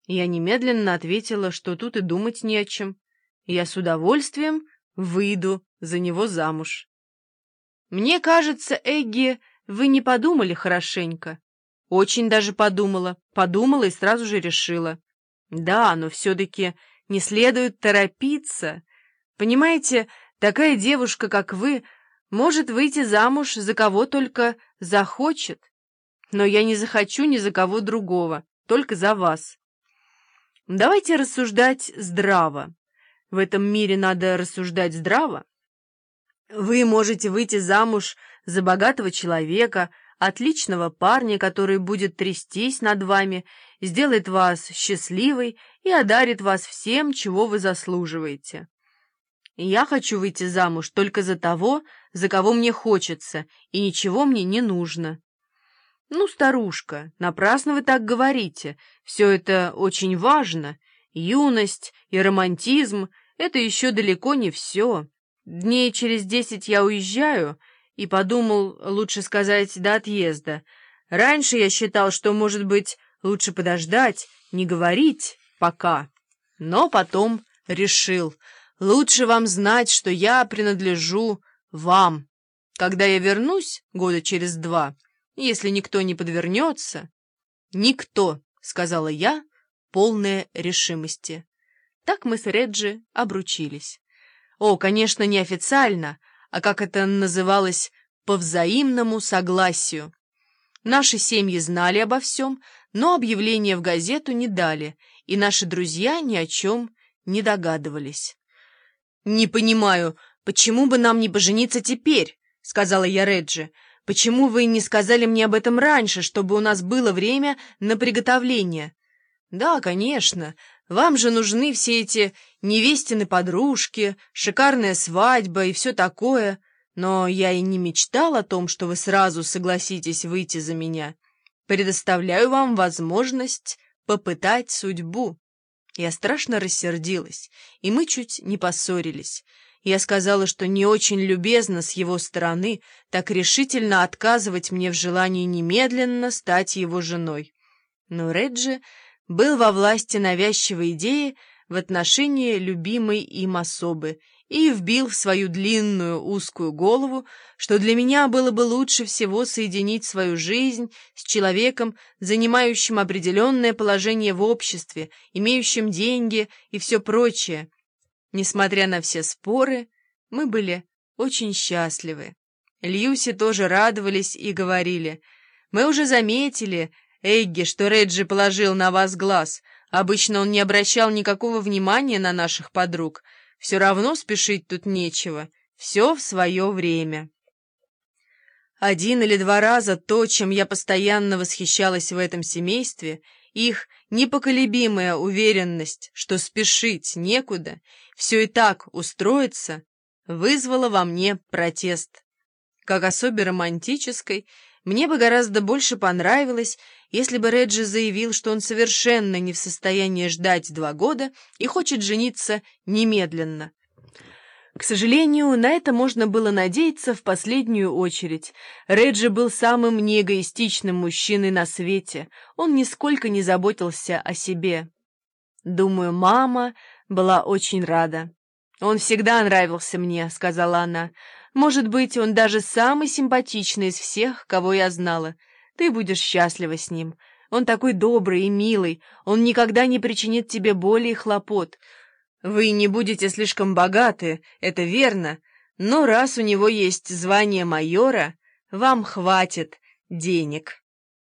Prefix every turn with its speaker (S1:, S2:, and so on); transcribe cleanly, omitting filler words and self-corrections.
S1: Я немедленно ответила, что тут и думать не о чем. Я с удовольствием выйду за него замуж. Мне кажется, Эгги, вы не подумали хорошенько. Очень даже подумала и сразу же решила. Да, но все-таки не следует торопиться. Понимаете, такая девушка, как вы, может выйти замуж за кого только захочет. Но я не захочу ни за кого другого, только за вас. Давайте рассуждать здраво. В этом мире надо рассуждать здраво. Вы можете выйти замуж за богатого человека, отличного парня, который будет трястись над вами, сделает вас счастливой и одарит вас всем, чего вы заслуживаете. Я хочу выйти замуж только за того, за кого мне хочется, и ничего мне не нужно. Ну, старушка, напрасно вы так говорите. Все это очень важно. Юность и романтизм — это еще далеко не все. Дней через 10 я уезжаю, и подумал, лучше сказать, до отъезда. Раньше я считал, что, может быть, лучше подождать, не говорить пока. Но потом решил, лучше вам знать, что я принадлежу вам. Когда я вернусь года через 2, если никто не подвернется... «Никто», — сказала я, полная решимости. Так мы с Реджи обручились. О, конечно, не официально, а как это называлось, по взаимному согласию. Наши семьи знали обо всем, но объявление в газету не дали, и наши друзья ни о чем не догадывались. «Не понимаю, почему бы нам не пожениться теперь?» — сказала я Реджи. «Почему вы не сказали мне об этом раньше, чтобы у нас было время на приготовление?» «Да, конечно. Вам же нужны все эти невестины подружки, шикарная свадьба и все такое. Но я и не мечтал о том, что вы сразу согласитесь выйти за меня. Предоставляю вам возможность попытать судьбу». Я страшно рассердилась, и мы чуть не поссорились. Я сказала, что не очень любезно с его стороны так решительно отказывать мне в желании немедленно стать его женой. Но Реджи был во власти навязчивой идеи в отношении любимой им особы и вбил в свою длинную узкую голову, что для меня было бы лучше всего соединить свою жизнь с человеком, занимающим определенное положение в обществе, имеющим деньги и все прочее. Несмотря на все споры, мы были очень счастливы. Льюси тоже радовались и говорили: «Мы уже заметили, Эгги, что Реджи положил на вас глаз. Обычно он не обращал никакого внимания на наших подруг. Все равно спешить тут нечего. Все в свое время». 1 или 2 раза то, чем я постоянно восхищалась в этом семействе, их непоколебимая уверенность, что спешить некуда, все и так устроится, вызвало во мне протест. Как особе романтической, мне бы гораздо больше понравилось, если бы Реджи заявил, что он совершенно не в состоянии ждать 2 года и хочет жениться немедленно. К сожалению, на это можно было надеяться в последнюю очередь. Реджи был самым неэгоистичным мужчиной на свете. Он нисколько не заботился о себе. Думаю, мама была очень рада. «Он всегда нравился мне», — сказала она. «Может быть, он даже самый симпатичный из всех, кого я знала. Ты будешь счастлива с ним. Он такой добрый и милый. Он никогда не причинит тебе боли и хлопот. Вы не будете слишком богаты, это верно, но раз у него есть звание майора, вам хватит денег».